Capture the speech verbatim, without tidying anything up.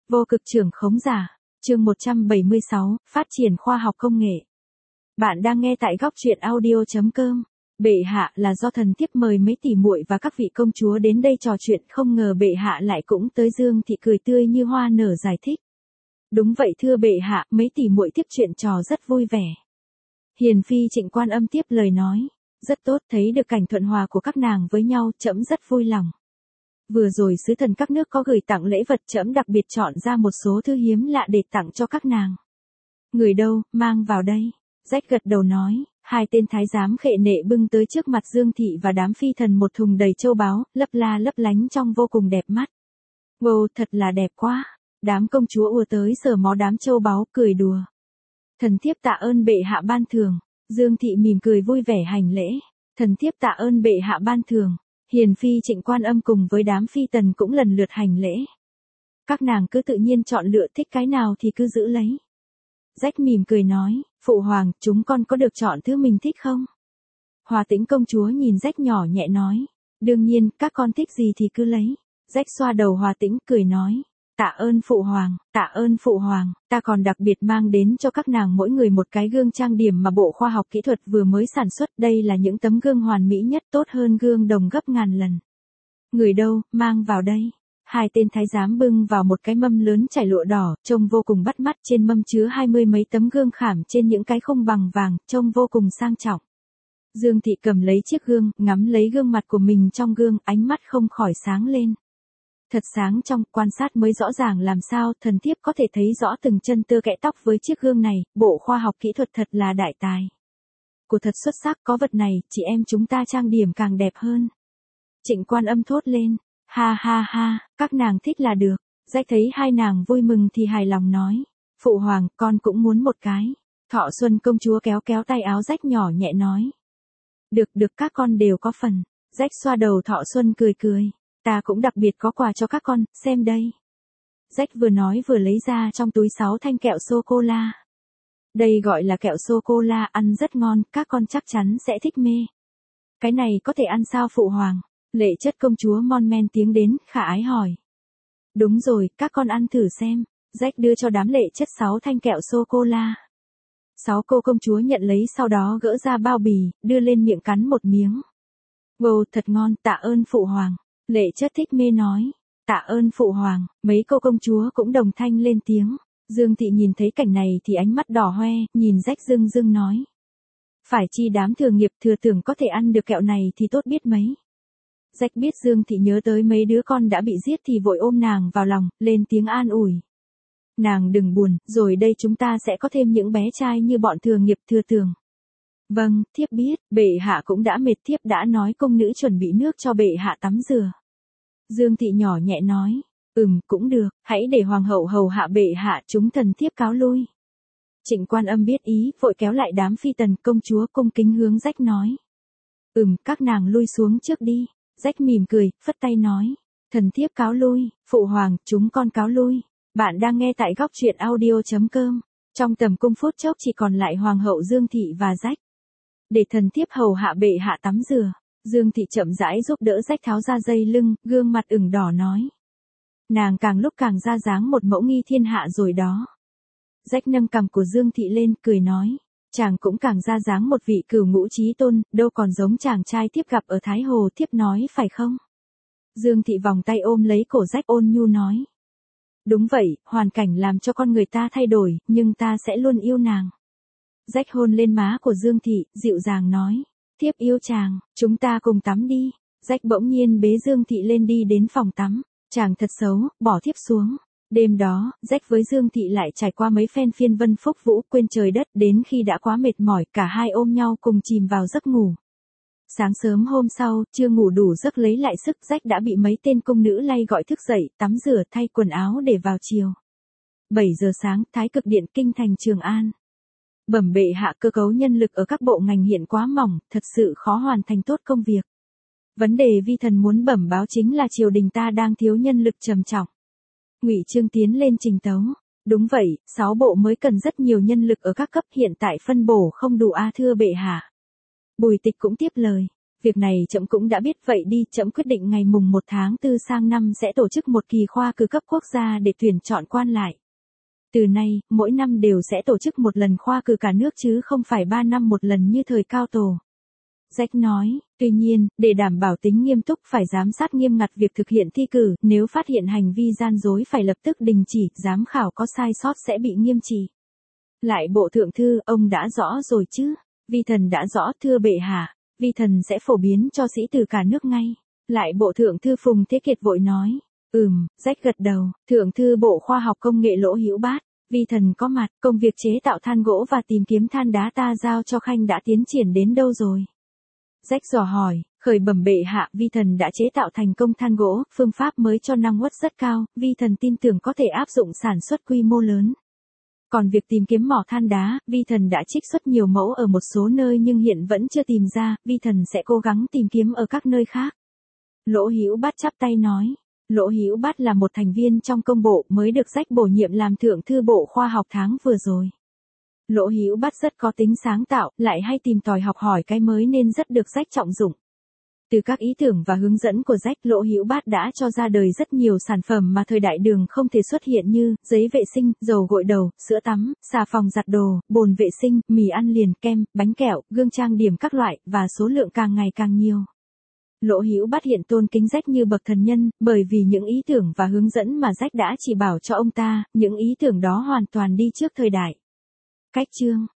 Vô cực trưởng khống giả, chương một trăm bảy mươi sáu, phát triển khoa học công nghệ. Bạn đang nghe tại góc truyện audio chấm com. Bệ hạ là do thần thiếp mời mấy tỷ muội và các vị công chúa đến đây trò chuyện, không ngờ bệ hạ lại cũng tới. Dương thị cười tươi như hoa nở giải thích. Đúng vậy thưa bệ hạ, mấy tỷ muội tiếp chuyện trò rất vui vẻ. Hiền phi Trịnh Quan Âm tiếp lời nói, rất tốt, thấy được cảnh thuận hòa của các nàng với nhau, trẫm rất vui lòng. Vừa rồi sứ thần các nước có gửi tặng lễ vật, trẫm đặc biệt chọn ra một số thư hiếm lạ để tặng cho các nàng. Người đâu, mang vào đây. Rách gật đầu nói, hai tên thái giám khệ nệ bưng tới trước mặt Dương thị và đám phi thần một thùng đầy châu báu, lấp la lấp lánh trông vô cùng đẹp mắt. Wow, thật là đẹp quá. Đám công chúa ùa tới sờ mó đám châu báu, cười đùa. Thần thiếp tạ ơn bệ hạ ban thưởng. Dương thị mỉm cười vui vẻ hành lễ. Thần thiếp tạ ơn bệ hạ ban thưởng. Hiền phi Trịnh Quan Âm cùng với đám phi tần cũng lần lượt hành lễ. Các nàng cứ tự nhiên chọn lựa, thích cái nào thì cứ giữ lấy. Rách mỉm cười nói, phụ hoàng, chúng con có được chọn thứ mình thích không? Hòa Tĩnh công chúa nhìn Rách nhỏ nhẹ nói, đương nhiên, các con thích gì thì cứ lấy. Rách xoa đầu Hòa Tĩnh cười nói, tạ ơn phụ hoàng, tạ ơn phụ hoàng, ta còn đặc biệt mang đến cho các nàng mỗi người một cái gương trang điểm mà Bộ Khoa học Kỹ thuật vừa mới sản xuất, đây là những tấm gương hoàn mỹ nhất, tốt hơn gương đồng gấp ngàn lần. Người đâu, mang vào đây. Hai tên thái giám bưng vào một cái mâm lớn trải lụa đỏ, trông vô cùng bắt mắt, trên mâm chứa hai mươi mấy tấm gương khảm trên những cái khung bằng vàng, trông vô cùng sang trọng. Dương thị cầm lấy chiếc gương, ngắm lấy gương mặt của mình trong gương, ánh mắt không khỏi sáng lên. Thật sáng trong, quan sát mới rõ ràng làm sao thần thiếp có thể thấy rõ từng chân tơ kẽ tóc với chiếc gương này, Bộ Khoa học Kỹ thuật thật là đại tài. Của thật xuất sắc, có vật này, chị em chúng ta trang điểm càng đẹp hơn. Trịnh Quan Âm thốt lên, ha ha ha, các nàng thích là được. Rách thấy hai nàng vui mừng thì hài lòng nói, phụ hoàng, con cũng muốn một cái. Thọ Xuân công chúa kéo kéo tay áo Rách nhỏ nhẹ nói. Được được, các con đều có phần. Rách xoa đầu Thọ Xuân cười cười. Ta cũng đặc biệt có quà cho các con, xem đây. Rách vừa nói vừa lấy ra trong túi sáu thanh kẹo sô-cô-la. Đây gọi là kẹo sô-cô-la, ăn rất ngon, các con chắc chắn sẽ thích mê. Cái này có thể ăn sao phụ hoàng? Lệ Chất công chúa mon men tiếng đến, khả ái hỏi. Đúng rồi, các con ăn thử xem. Rách đưa cho đám Lệ Chất sáu thanh kẹo sô-cô-la. Sáu cô công chúa nhận lấy, sau đó gỡ ra bao bì, đưa lên miệng cắn một miếng. Wow, thật ngon, tạ ơn phụ hoàng. Lệ Chất thích mê nói, tạ ơn phụ hoàng. Mấy cô công chúa cũng đồng thanh lên tiếng. Dương thị nhìn thấy cảnh này thì ánh mắt đỏ hoe, nhìn Rách rưng rưng nói. Phải chi đám thừa nghiệp thừa tưởng có thể ăn được kẹo này thì tốt biết mấy. Rách biết Dương thị nhớ tới mấy đứa con đã bị giết thì vội ôm nàng vào lòng, lên tiếng an ủi. Nàng đừng buồn, rồi đây chúng ta sẽ có thêm những bé trai như bọn thừa nghiệp thừa tưởng. Vâng, thiếp biết, bệ hạ cũng đã mệt, thiếp đã nói công nữ chuẩn bị nước cho bệ hạ tắm rửa. Dương thị nhỏ nhẹ nói, ừm, cũng được, hãy để hoàng hậu hầu hạ bệ hạ, chúng thần thiếp cáo lui. Trịnh Quan Âm biết ý, vội kéo lại đám phi tần, công chúa cung kính hướng Rách nói. Ừm, các nàng lui xuống trước đi. Rách mỉm cười, phất tay nói, thần thiếp cáo lui, phụ hoàng, chúng con cáo lui. Bạn đang nghe tại góc truyện audio chấm com. Trong tầm cung phút chốc chỉ còn lại hoàng hậu Dương thị và Rách. Để thần thiếp hầu hạ bệ hạ tắm rửa. Dương thị chậm rãi giúp đỡ Rách tháo ra dây lưng, gương mặt ửng đỏ nói. Nàng càng lúc càng ra dáng một mẫu nghi thiên hạ rồi đó. Rách nâng cằm của Dương thị lên, cười nói. Chàng cũng càng ra dáng một vị cửu ngũ chí tôn, đâu còn giống chàng trai thiếp gặp ở Thái Hồ, thiếp nói phải không? Dương thị vòng tay ôm lấy cổ Rách ôn nhu nói. Đúng vậy, hoàn cảnh làm cho con người ta thay đổi, nhưng ta sẽ luôn yêu nàng. Rách hôn lên má của Dương thị, dịu dàng nói. Thiếp yêu chàng, chúng ta cùng tắm đi. Rách bỗng nhiên bế Dương thị lên đi đến phòng tắm. Chàng thật xấu, bỏ thiếp xuống. Đêm đó, Rách với Dương thị lại trải qua mấy phen phiên vân phúc vũ, quên trời đất, đến khi đã quá mệt mỏi, cả hai ôm nhau cùng chìm vào giấc ngủ. Sáng sớm hôm sau, chưa ngủ đủ giấc lấy lại sức, Rách đã bị mấy tên cung nữ lay gọi thức dậy, tắm rửa thay quần áo để vào chiều. bảy giờ sáng, Thái Cực Điện, kinh thành Trường An. Bẩm bệ hạ, cơ cấu nhân lực ở các bộ ngành hiện quá mỏng, thật sự khó hoàn thành tốt công việc. Vấn đề vi thần muốn bẩm báo chính là triều đình ta đang thiếu nhân lực trầm trọng. Ngụy Chương tiến lên trình tấu. Đúng vậy, sáu bộ mới cần rất nhiều nhân lực ở các cấp, hiện tại phân bổ không đủ a thưa bệ hạ. Bùi Tịch cũng tiếp lời. Việc này trẫm cũng đã biết, vậy đi, trẫm quyết định ngày mùng một tháng tư sang năm sẽ tổ chức một kỳ khoa cử cấp quốc gia để tuyển chọn quan lại. Từ nay, mỗi năm đều sẽ tổ chức một lần khoa cử cả nước chứ không phải ba năm một lần như thời Cao Tổ. Jack nói, tuy nhiên, để đảm bảo tính nghiêm túc phải giám sát nghiêm ngặt việc thực hiện thi cử, nếu phát hiện hành vi gian dối phải lập tức đình chỉ, giám khảo có sai sót sẽ bị nghiêm trị. Lại bộ thượng thư, ông đã rõ rồi chứ? Vi thần đã rõ, thưa bệ hạ, vi thần sẽ phổ biến cho sĩ tử cả nước ngay. Lại bộ thượng thư Phùng Thế Kiệt vội nói, ừm, Jack gật đầu, thượng thư bộ khoa học công nghệ Lỗ Hữu Bát, vi thần có mặt, công việc chế tạo than gỗ và tìm kiếm than đá ta giao cho Khanh đã tiến triển đến đâu rồi? Jack dò hỏi, khởi bẩm bệ hạ, vi thần đã chế tạo thành công than gỗ, phương pháp mới cho năng suất rất cao, vi thần tin tưởng có thể áp dụng sản xuất quy mô lớn. Còn việc tìm kiếm mỏ than đá, vi thần đã trích xuất nhiều mẫu ở một số nơi nhưng hiện vẫn chưa tìm ra, vi thần sẽ cố gắng tìm kiếm ở các nơi khác. Lỗ Hữu Bát chắp tay nói, Lỗ Hữu Bát là một thành viên trong công bộ mới được Jack bổ nhiệm làm thượng thư bộ khoa học tháng vừa rồi. Lỗ Hữu Bát rất có tính sáng tạo, lại hay tìm tòi học hỏi cái mới nên rất được Jack trọng dụng. Từ các ý tưởng và hướng dẫn của Jack, Lỗ Hữu Bát đã cho ra đời rất nhiều sản phẩm mà thời đại đường không thể xuất hiện như giấy vệ sinh, dầu gội đầu, sữa tắm, xà phòng giặt đồ, bồn vệ sinh, mì ăn liền, kem, bánh kẹo, gương trang điểm các loại, và số lượng càng ngày càng nhiều. Lỗ Hữu Bát hiện tôn kính Jack như bậc thần nhân, bởi vì những ý tưởng và hướng dẫn mà Jack đã chỉ bảo cho ông ta, những ý tưởng đó hoàn toàn đi trước thời đại. Cách chương